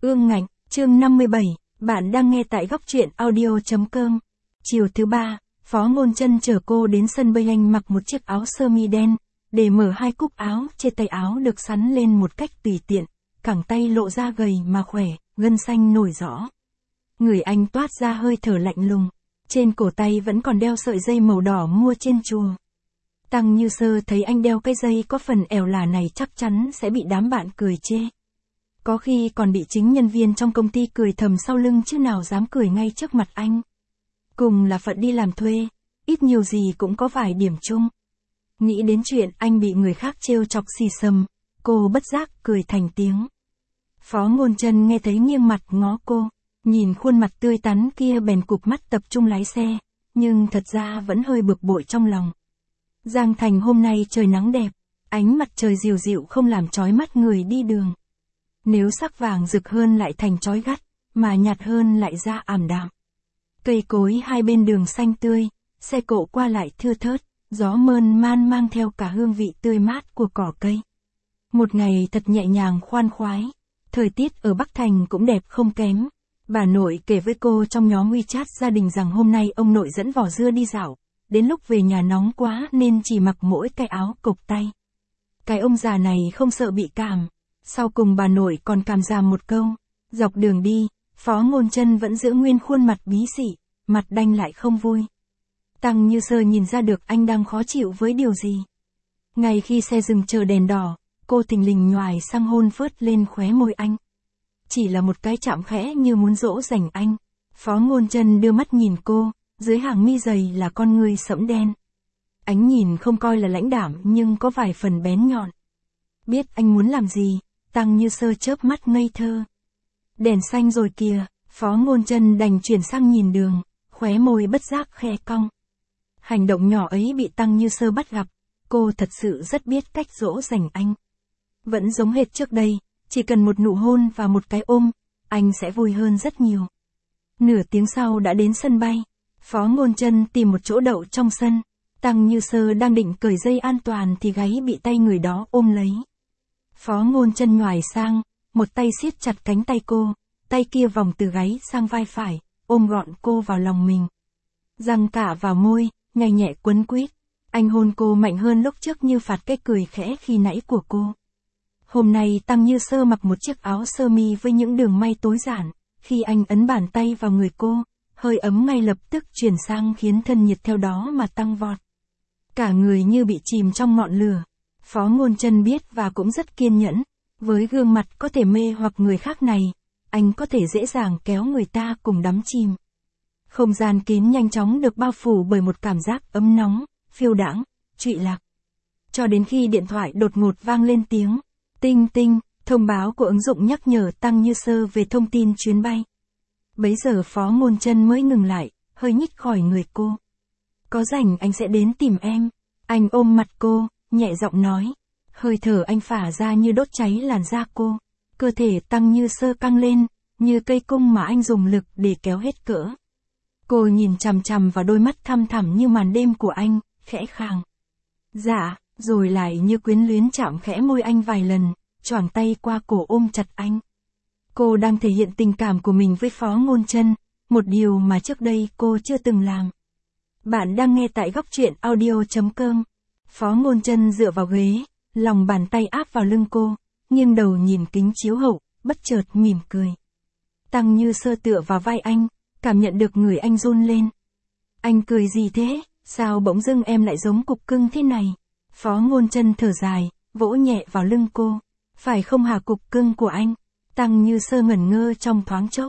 Ương Ngạnh, chương 57, bạn đang nghe tại góc truyện audio.com. Chiều thứ ba, Phó Ngôn Chân chở cô đến sân bơi. Anh mặc một chiếc áo sơ mi đen, để mở hai cúc áo, trên tay áo được sắn lên một cách tùy tiện, cẳng tay lộ ra gầy mà khỏe, gân xanh nổi rõ. Người anh toát ra hơi thở lạnh lùng, trên cổ tay vẫn còn đeo sợi dây màu đỏ mua trên chùa. Tăng Như Sơ thấy anh đeo cái dây có phần ẻo lả này chắc chắn sẽ bị đám bạn cười chê. Có khi còn bị chính nhân viên trong công ty cười thầm sau lưng chứ nào dám cười ngay trước mặt anh. Cùng là phận đi làm thuê, ít nhiều gì cũng có vài điểm chung. Nghĩ đến chuyện anh bị người khác trêu chọc xì xầm, cô bất giác cười thành tiếng. Phó Ngôn Chân nghe thấy nghiêng mặt ngó cô, nhìn khuôn mặt tươi tắn kia bèn cụp mắt tập trung lái xe, nhưng thật ra vẫn hơi bực bội trong lòng. Giang Thành hôm nay trời nắng đẹp, ánh mặt trời dịu dịu không làm chói mắt người đi đường. Nếu sắc vàng rực hơn lại thành chói gắt, mà nhạt hơn lại ra ảm đạm. Cây cối hai bên đường xanh tươi, xe cộ qua lại thưa thớt, gió mơn man mang theo cả hương vị tươi mát của cỏ cây. Một ngày thật nhẹ nhàng khoan khoái, thời tiết ở Bắc Thành cũng đẹp không kém. Bà nội kể với cô trong nhóm WeChat gia đình rằng hôm nay ông nội dẫn vỏ dưa đi dạo, đến lúc về nhà nóng quá nên chỉ mặc mỗi cái áo cộc tay. Cái ông già này không sợ bị cảm. Sau cùng bà nội còn cảm giảm một câu. Dọc đường đi, Phó Ngôn Chân vẫn giữ nguyên khuôn mặt bí xị, mặt đanh lại không vui. Tăng Như Sơ nhìn ra được anh đang khó chịu với điều gì. Ngay khi xe dừng chờ đèn đỏ, cô thình lình nhoài sang hôn phớt lên khóe môi anh. Chỉ là một cái chạm khẽ như muốn dỗ dành anh. Phó Ngôn Chân đưa mắt nhìn cô, dưới hàng mi dày là con ngươi sẫm đen. Ánh nhìn không coi là lãnh đạm nhưng có vài phần bén nhọn. Biết anh muốn làm gì, Tăng Như Sơ chớp mắt ngây thơ. Đèn xanh rồi kìa, Phó Ngôn Chân đành chuyển sang nhìn đường, khóe môi bất giác khe cong. Hành động nhỏ ấy bị Tăng Như Sơ bắt gặp, cô thật sự rất biết cách dỗ dành anh. Vẫn giống hệt trước đây, chỉ cần một nụ hôn và một cái ôm, anh sẽ vui hơn rất nhiều. Nửa tiếng sau đã đến sân bay, Phó Ngôn Chân tìm một chỗ đậu trong sân. Tăng Như Sơ đang định cởi dây an toàn thì gáy bị tay người đó ôm lấy. Phó Ngôn Chân nhoài sang, một tay siết chặt cánh tay cô, tay kia vòng từ gáy sang vai phải, ôm gọn cô vào lòng mình. Răng cả vào môi, nhai nhẹ quấn quýt. Anh hôn cô mạnh hơn lúc trước như phạt cái cười khẽ khi nãy của cô. Hôm nay Tăng Như Sơ mặc một chiếc áo sơ mi với những đường may tối giản. Khi anh ấn bàn tay vào người cô, hơi ấm ngay lập tức chuyển sang khiến thân nhiệt theo đó mà tăng vọt. Cả người như bị chìm trong ngọn lửa. Phó Ngôn Chân biết và cũng rất kiên nhẫn. Với gương mặt có thể mê hoặc người khác này, anh có thể dễ dàng kéo người ta cùng đắm chìm. Không gian kín nhanh chóng được bao phủ bởi một cảm giác ấm nóng, phiêu đãng, trụy lạc. Cho đến khi điện thoại đột ngột vang lên tiếng tinh tinh, thông báo của ứng dụng nhắc nhở Tăng Như Sơ về thông tin chuyến bay. Bấy giờ Phó Ngôn Chân mới ngừng lại, hơi nhích khỏi người cô. Có rảnh anh sẽ đến tìm em. Anh ôm mặt cô, nhẹ giọng nói. Hơi thở anh phả ra như đốt cháy làn da cô. Cơ thể Tăng Như Sơ căng lên, như cây cung mà anh dùng lực để kéo hết cỡ. Cô nhìn chằm chằm vào đôi mắt thăm thẳm như màn đêm của anh, khẽ khàng. Dạ, rồi lại như quyến luyến chạm khẽ môi anh vài lần, choàng tay qua cổ ôm chặt anh. Cô đang thể hiện tình cảm của mình với Phó Ngôn Chân, một điều mà trước đây cô chưa từng làm. Bạn đang nghe tại góc truyện audio.com. Phó Ngôn Chân dựa vào ghế, lòng bàn tay áp vào lưng cô, nghiêng đầu nhìn kính chiếu hậu, bất chợt mỉm cười. Tăng Như Sơ tựa vào vai anh, cảm nhận được người anh run lên. Anh cười gì thế, sao bỗng dưng em lại giống cục cưng thế này? Phó Ngôn Chân thở dài, vỗ nhẹ vào lưng cô. Phải không hả cục cưng của anh? Tăng Như Sơ ngẩn ngơ trong thoáng chốc.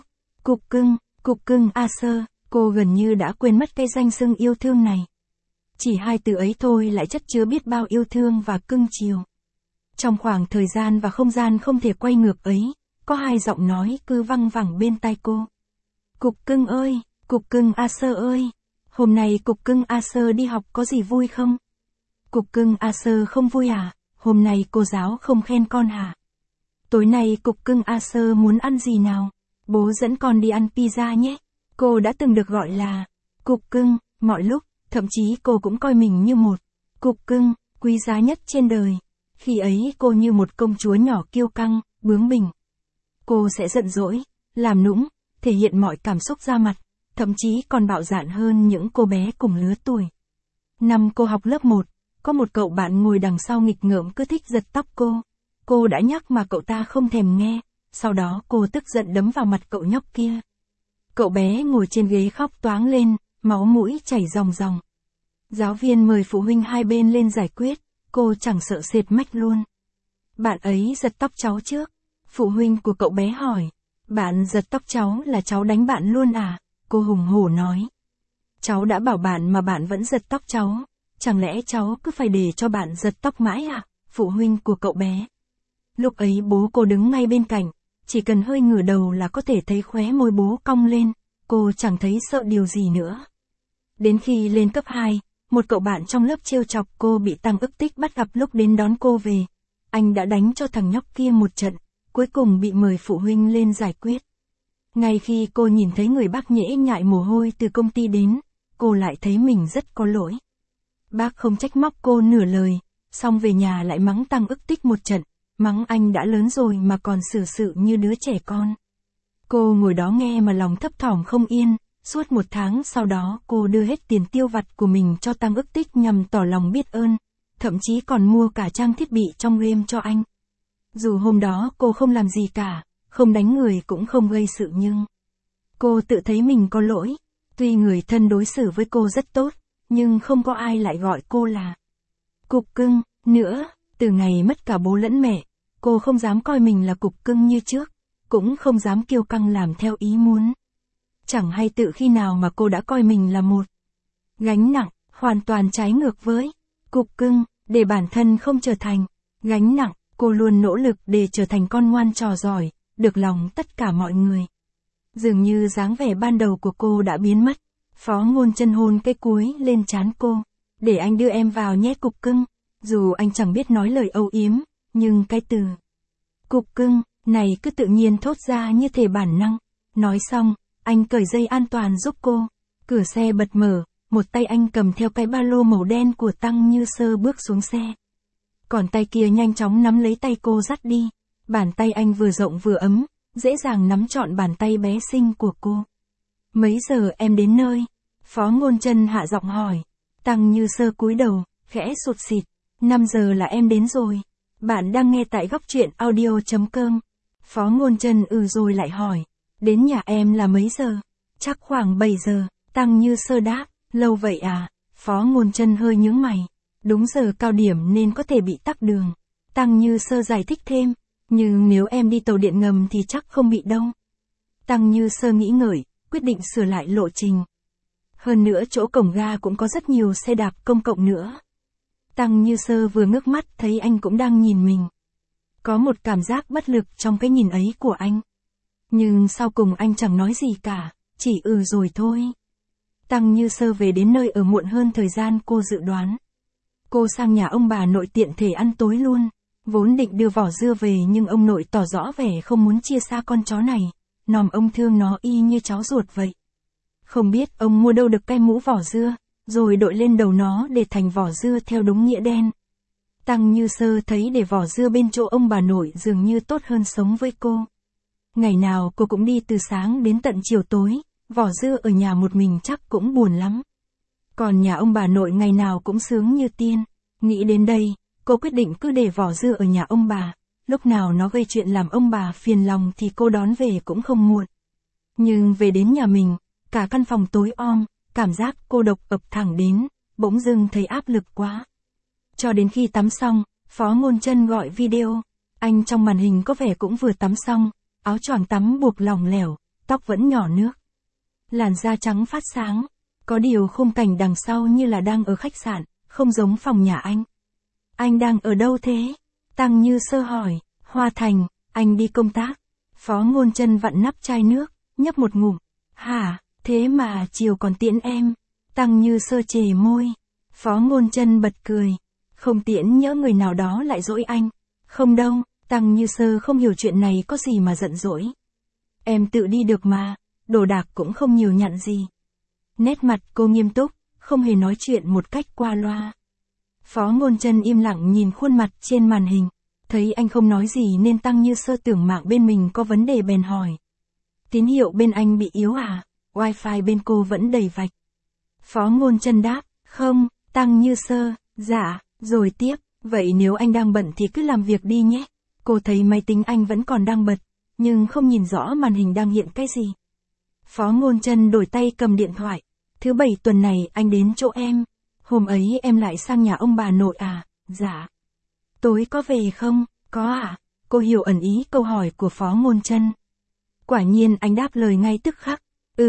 Cục cưng A Sơ, cô gần như đã quên mất cái danh xưng yêu thương này. Chỉ hai từ ấy thôi lại chất chứa biết bao yêu thương và cưng chiều. Trong khoảng thời gian và không gian không thể quay ngược ấy, có hai giọng nói cứ văng vẳng bên tai cô. Cục cưng ơi, cục cưng A Sơ ơi, hôm nay cục cưng A Sơ đi học có gì vui không? Cục cưng A Sơ không vui à, hôm nay cô giáo không khen con hả? Tối nay cục cưng A Sơ muốn ăn gì nào? Bố dẫn con đi ăn pizza nhé. Cô đã từng được gọi là cục cưng, mọi lúc, thậm chí cô cũng coi mình như một cục cưng, quý giá nhất trên đời. Khi ấy cô như một công chúa nhỏ kiêu căng, bướng bỉnh. cô sẽ giận dỗi, làm nũng, thể hiện mọi cảm xúc ra mặt, thậm chí còn bạo dạn hơn những cô bé cùng lứa tuổi. Năm cô học lớp 1, có một cậu bạn ngồi đằng sau nghịch ngợm cứ thích giật tóc cô. Cô đã nhắc mà cậu ta không thèm nghe, sau đó cô tức giận đấm vào mặt cậu nhóc kia. Cậu bé ngồi trên ghế khóc toáng lên, máu mũi chảy ròng ròng. Giáo viên mời phụ huynh hai bên lên giải quyết, cô chẳng sợ sệt mách luôn. Bạn ấy giật tóc cháu trước. Phụ huynh của cậu bé hỏi. Bạn giật tóc cháu là cháu đánh bạn luôn à? Cô hùng hổ nói. Cháu đã bảo bạn mà bạn vẫn giật tóc cháu. Chẳng lẽ cháu cứ phải để cho bạn giật tóc mãi à? Phụ huynh của cậu bé. Lúc ấy bố cô đứng ngay bên cạnh, chỉ cần hơi ngửa đầu là có thể thấy khóe môi bố cong lên, cô chẳng thấy sợ điều gì nữa. Đến khi lên cấp 2, một cậu bạn trong lớp trêu chọc cô bị Tăng Ức Tích bắt gặp lúc đến đón cô về. Anh đã đánh cho thằng nhóc kia một trận, cuối cùng bị mời phụ huynh lên giải quyết. Ngay khi cô nhìn thấy người bác nhễ nhại mồ hôi từ công ty đến, cô lại thấy mình rất có lỗi. Bác không trách móc cô nửa lời, xong về nhà lại mắng Tăng Ức Tích một trận, mắng anh đã lớn rồi mà còn xử sự như đứa trẻ con. Cô ngồi đó nghe mà lòng thấp thỏm không yên, suốt 1 tháng sau đó cô đưa hết tiền tiêu vặt của mình cho Tăng Ức Tích nhằm tỏ lòng biết ơn, thậm chí còn mua cả trang thiết bị trong game cho anh. Dù hôm đó cô không làm gì cả, không đánh người cũng không gây sự nhưng cô tự thấy mình có lỗi. Tuy người thân đối xử với cô rất tốt, nhưng không có ai lại gọi cô là cục cưng nữa. Từ ngày mất cả bố lẫn mẹ, cô không dám coi mình là cục cưng như trước, cũng không dám kiêu căng làm theo ý muốn. Chẳng hay tự khi nào mà cô đã coi mình là một gánh nặng, hoàn toàn trái ngược với cục cưng, để bản thân không trở thành gánh nặng. Cô luôn nỗ lực để trở thành con ngoan trò giỏi, được lòng tất cả mọi người. Dường như dáng vẻ ban đầu của cô đã biến mất. Phó Ngôn Chân hôn cái cúi lên trán cô. Để anh đưa em vào nhé cục cưng. Dù anh chẳng biết nói lời âu yếm, nhưng cái từ cục cưng này cứ tự nhiên thốt ra như thể bản năng. Nói xong, anh cởi dây an toàn giúp cô. Cửa xe bật mở, một tay anh cầm theo cái ba lô màu đen của Tăng Như Sơ bước xuống xe. Còn tay kia nhanh chóng nắm lấy tay cô dắt đi. Bàn tay anh vừa rộng vừa ấm, dễ dàng nắm trọn bàn tay bé xinh của cô. Mấy giờ em đến nơi? Phó Ngôn Chân hạ giọng hỏi. Tăng Như Sơ cúi đầu, khẽ sụt sịt. 5 giờ là em đến rồi. Bạn đang nghe tại góc truyện audio.com. Phó Ngôn Chân rồi lại hỏi. Đến nhà em là mấy giờ? Chắc khoảng 7 giờ. Tăng Như Sơ đáp. Lâu vậy à? Phó Ngôn Chân hơi nhướng mày. Đúng giờ cao điểm nên có thể bị tắc đường. Tăng Như Sơ giải thích thêm. Nhưng nếu em đi tàu điện ngầm thì chắc không bị đâu. Tăng Như Sơ nghĩ ngợi, quyết định sửa lại lộ trình. Hơn nữa chỗ cổng ga cũng có rất nhiều xe đạp công cộng nữa. Tăng Như Sơ vừa ngước mắt thấy anh cũng đang nhìn mình. Có một cảm giác bất lực trong cái nhìn ấy của anh. Nhưng sau cùng anh chẳng nói gì cả, chỉ rồi thôi. Tăng Như Sơ về đến nơi ở muộn hơn thời gian cô dự đoán. Cô sang nhà ông bà nội tiện thể ăn tối luôn. Vốn định đưa vỏ dưa về nhưng ông nội tỏ rõ vẻ không muốn chia xa con chó này. Nòm ông thương nó y như cháu ruột vậy. Không biết ông mua đâu được cái mũ vỏ dưa, rồi đội lên đầu nó để thành vỏ dưa theo đúng nghĩa đen. Tăng Như Sơ thấy để vỏ dưa bên chỗ ông bà nội dường như tốt hơn sống với cô. Ngày nào cô cũng đi từ sáng đến tận chiều tối, vỏ dưa ở nhà một mình chắc cũng buồn lắm. Còn nhà ông bà nội ngày nào cũng sướng như tiên. Nghĩ đến đây, cô quyết định cứ để vỏ dưa ở nhà ông bà. Lúc nào nó gây chuyện làm ông bà phiền lòng thì cô đón về cũng không muộn. Nhưng về đến nhà mình, cả căn phòng tối om, cảm giác cô độc ập thẳng đến, bỗng dưng thấy áp lực quá. Cho đến khi tắm xong, Phó Ngôn Chân gọi video. Anh trong màn hình có vẻ cũng vừa tắm xong, áo choàng tắm buộc lỏng lẻo, tóc vẫn nhỏ nước. Làn da trắng phát sáng, có điều khung cảnh đằng sau như là đang ở khách sạn, không giống phòng nhà anh. Anh đang ở đâu thế? Tăng Như Sơ hỏi. Hoa Thành, anh đi công tác. Phó Ngôn Chân vặn nắp chai nước, nhấp một ngụm. Hả, thế mà chiều còn tiễn em. Tăng Như Sơ chề môi. Phó Ngôn Chân bật cười. Không tiễn nhỡ người nào đó lại dỗi anh. Không đâu, Tăng Như Sơ không hiểu chuyện này có gì mà giận dỗi. Em tự đi được mà, đồ đạc cũng không nhiều nhặn gì. Nét mặt cô nghiêm túc, không hề nói chuyện một cách qua loa. Phó Ngôn Chân im lặng nhìn khuôn mặt trên màn hình. Thấy anh không nói gì nên Tăng Như Sơ tưởng mạng bên mình có vấn đề bèn hỏi. Tín hiệu bên anh bị yếu à? Wi-Fi bên cô vẫn đầy vạch. Phó Ngôn Chân đáp, không. Tăng Như Sơ, dạ, rồi tiếp, vậy nếu anh đang bận thì cứ làm việc đi nhé. Cô thấy máy tính anh vẫn còn đang bật, nhưng không nhìn rõ màn hình đang hiện cái gì. Phó Ngôn Chân đổi tay cầm điện thoại. Thứ Bảy tuần này anh đến chỗ em. Hôm ấy em lại sang nhà ông bà nội à? Dạ. Tối có về không? Có à? Cô hiểu ẩn ý câu hỏi của Phó Ngôn Chân. Quả nhiên anh đáp lời ngay tức khắc.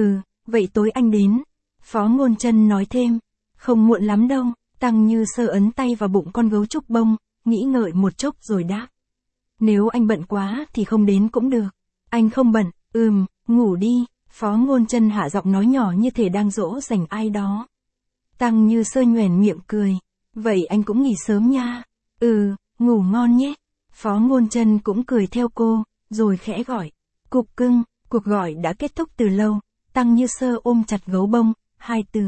Vậy tối anh đến. Phó Ngôn Chân nói thêm. Không muộn lắm đâu. Tăng Như Sơ ấn tay vào bụng con gấu trúc bông, nghĩ ngợi một chốc rồi đáp. Nếu anh bận quá thì không đến cũng được. Anh không bận, ngủ đi. Phó Ngôn Chân hạ giọng nói nhỏ như thể đang dỗ dành ai đó. Tăng Như Sơ nhoẻn miệng cười. Vậy anh cũng nghỉ sớm nha. Ngủ ngon nhé. Phó Ngôn Chân cũng cười theo cô, rồi khẽ gọi. Cục cưng. Cuộc gọi đã kết thúc từ lâu. Tăng Như Sơ ôm chặt gấu bông, hai từ.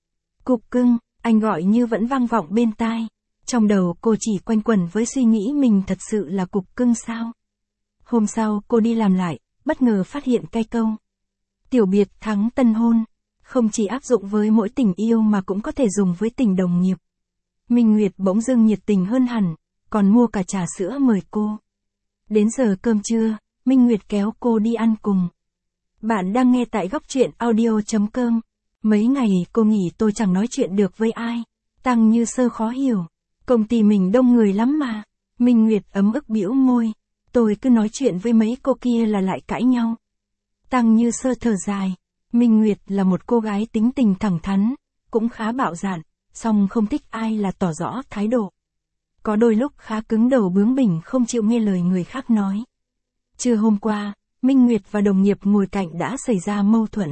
Cục cưng, anh gọi như vẫn vang vọng bên tai. Trong đầu cô chỉ quanh quẩn với suy nghĩ mình thật sự là cục cưng sao. Hôm sau cô đi làm lại, bất ngờ phát hiện cái câu. Tiểu biệt thắng tân hôn. Không chỉ áp dụng với mỗi tình yêu mà cũng có thể dùng với tình đồng nghiệp. Minh Nguyệt bỗng dưng nhiệt tình hơn hẳn, còn mua cả trà sữa mời cô. Đến giờ cơm trưa, Minh Nguyệt kéo cô đi ăn cùng. Bạn đang nghe tại góc truyện audio.com. Mấy ngày cô nghỉ tôi chẳng nói chuyện được với ai. Tăng Như Sơ khó hiểu. Công ty mình đông người lắm mà. Minh Nguyệt ấm ức bĩu môi. Tôi cứ nói chuyện với mấy cô kia là lại cãi nhau. Tăng Như Sơ thở dài. Minh Nguyệt là một cô gái tính tình thẳng thắn, cũng khá bạo dạn, song không thích ai là tỏ rõ thái độ. Có đôi lúc khá cứng đầu bướng bỉnh không chịu nghe lời người khác nói. Trưa hôm qua, Minh Nguyệt và đồng nghiệp ngồi cạnh đã xảy ra mâu thuẫn.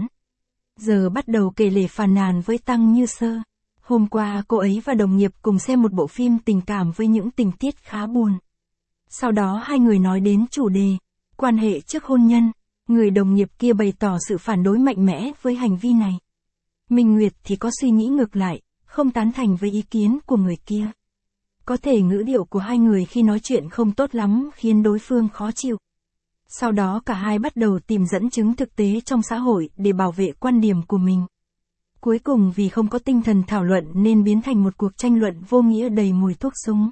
Giờ bắt đầu kể lể phàn nàn với Tăng Như Sơ. Hôm qua cô ấy và đồng nghiệp cùng xem một bộ phim tình cảm với những tình tiết khá buồn. Sau đó hai người nói đến chủ đề, quan hệ trước hôn nhân. Người đồng nghiệp kia bày tỏ sự phản đối mạnh mẽ với hành vi này. Minh Nguyệt thì có suy nghĩ ngược lại, không tán thành với ý kiến của người kia. Có thể ngữ điệu của hai người khi nói chuyện không tốt lắm khiến đối phương khó chịu. Sau đó cả hai bắt đầu tìm dẫn chứng thực tế trong xã hội để bảo vệ quan điểm của mình. Cuối cùng vì không có tinh thần thảo luận nên biến thành một cuộc tranh luận vô nghĩa đầy mùi thuốc súng.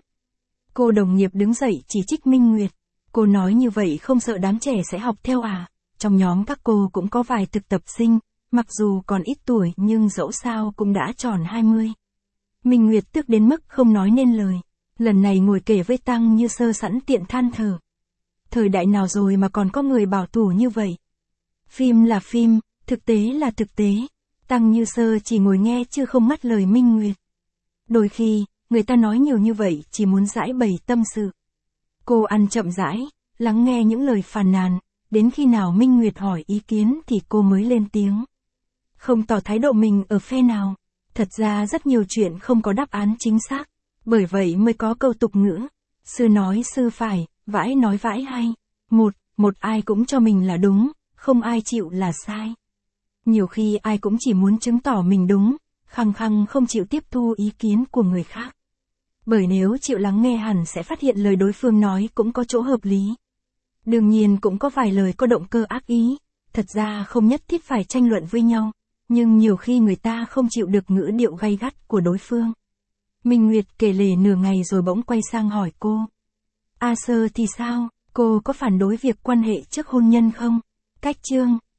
Cô đồng nghiệp đứng dậy chỉ trích Minh Nguyệt. Cô nói như vậy không sợ đám trẻ sẽ học theo à? Trong nhóm các cô cũng có vài thực tập sinh, mặc dù còn ít tuổi nhưng dẫu sao cũng đã tròn 20. Minh Nguyệt tức đến mức không nói nên lời. Lần này ngồi kể với Tăng Như Sơ sẵn tiện than thở. Thời đại nào rồi mà còn có người bảo thủ như vậy? Phim là phim, thực tế là thực tế. Tăng Như Sơ chỉ ngồi nghe chứ không ngắt lời Minh Nguyệt. Đôi khi, người ta nói nhiều như vậy chỉ muốn giải bày tâm sự. Cô ăn chậm rãi, lắng nghe những lời phàn nàn. Đến khi nào Minh Nguyệt hỏi ý kiến thì cô mới lên tiếng. Không tỏ thái độ mình ở phe nào. Thật ra rất nhiều chuyện không có đáp án chính xác. Bởi vậy mới có câu tục ngữ. Sư nói sư phải, vãi nói vãi hay. Một ai cũng cho mình là đúng, không ai chịu là sai. Nhiều khi ai cũng chỉ muốn chứng tỏ mình đúng, khăng khăng không chịu tiếp thu ý kiến của người khác. Bởi nếu chịu lắng nghe hẳn sẽ phát hiện lời đối phương nói cũng có chỗ hợp lý. Đương nhiên cũng có vài lời có động cơ ác ý, thật ra không nhất thiết phải tranh luận với nhau, nhưng nhiều khi người ta không chịu được ngữ điệu gay gắt của đối phương. Minh Nguyệt kể lể nửa ngày rồi bỗng quay sang hỏi cô. A Sơ thì sao, cô có phản đối việc quan hệ trước hôn nhân không? Cách chương